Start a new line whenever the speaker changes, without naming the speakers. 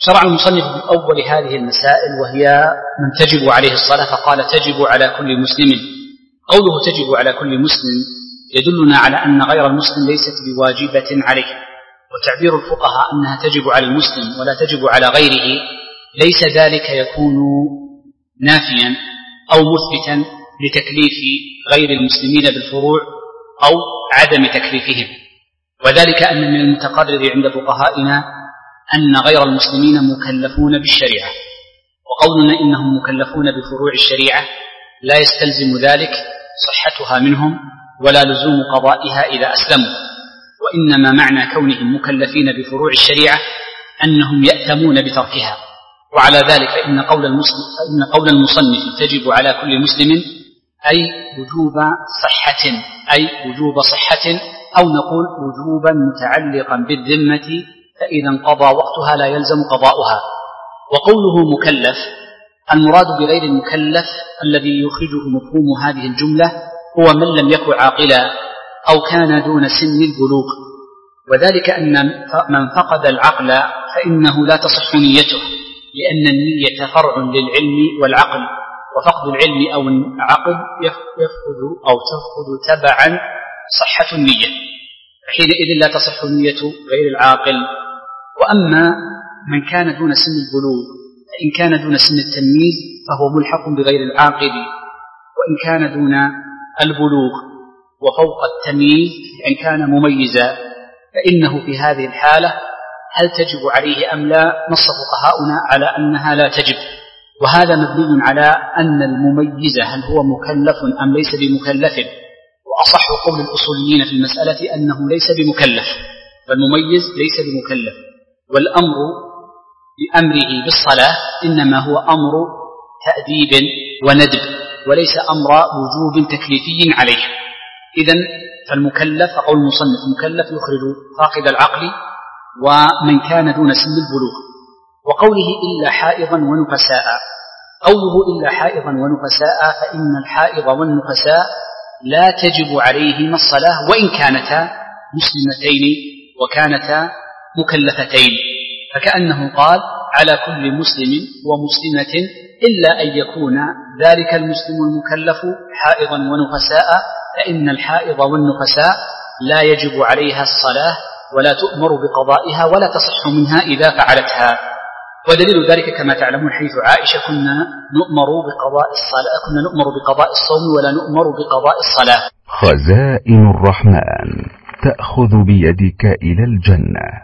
شرع المصنف بأول هذه المسائل وهي من تجب عليه الصلاة، فقال تجب على كل مسلم. قوله تجب على كل مسلم يدلنا على أن غير المسلم ليست بواجبة عليه، وتعبير الفقهاء أنها تجب على المسلم ولا تجب على غيره ليس ذلك يكون نافيا أو مثبتا لتكليف غير المسلمين بالفروع أو عدم تكليفهم، وذلك أن من المتقرر عند فقهائنا أن غير المسلمين مكلفون بالشريعة، وقولنا إنهم مكلفون بفروع الشريعة لا يستلزم ذلك صحتها منهم ولا لزوم قضائها إذا أسلموا، وإنما معنى كونهم مكلفين بفروع الشريعة أنهم يأتمون بتركها. وعلى ذلك إن قول المصنف تجب على كل مسلم أي وجوب صحة أو نقول وجوبا متعلقا بالذمة، فإذا انقضى وقتها لا يلزم قضاؤها. وقوله مكلف المراد بغير المكلف الذي يخرجه مفهوم هذه الجملة هو من لم يكن عاقلا أو كان دون سن البلوغ، وذلك أن من فقد العقل فإنه لا تصح نيته، لأن النية فرع للعلم والعقل، وفقد العلم أو العقل تفقد تبعا صحة النية، حينئذ لا تصح نية غير العاقل. وأما من كان دون سن البلوغ فإن كان دون سن التمييز فهو ملحق بغير العاقل، وإن كان دون البلوغ وفوق التمييز إن كان مميزا فإنه في هذه الحالة هل تجب عليه أم لا؟ نص فقهاؤنا على أنها لا تجب، وهذا مبني على أن المميز هل هو مكلف أم ليس بمكلف، وأصح قول الأصوليين في المسألة أنه ليس بمكلف، فالمميز ليس بمكلف، والأمر بأمره بالصلاة إنما هو أمر تأديب وندب وليس أمر وجوب تكليفي عليه. إذن فالمكلف قول المصنف مكلف يخرج فاقد العقل ومن كان دون سن البلوغ. وقوله إلا حائضا ونفساء، قوله إلا حائضا ونفساء فإن الحائض والنفساء لا تجب عليهما الصلاة وإن كانتا مسلمتين وكانتا مكلفتين، فكأنه قال على كل مسلم ومسلمة إلا أن يكون ذلك المسلم المكلف حائضا ونفساء، فإن الحائض والنفساء لا يجب عليها الصلاة ولا تؤمر بقضائها ولا تصح منها إذا فعلتها. ودليل ذلك كما تعلمون حيث عائشة كنا نؤمر بقضاء الصوم ولا نؤمر بقضاء الصلاة.
خزائن الرحمن تأخذ بيدك إلى الجنة.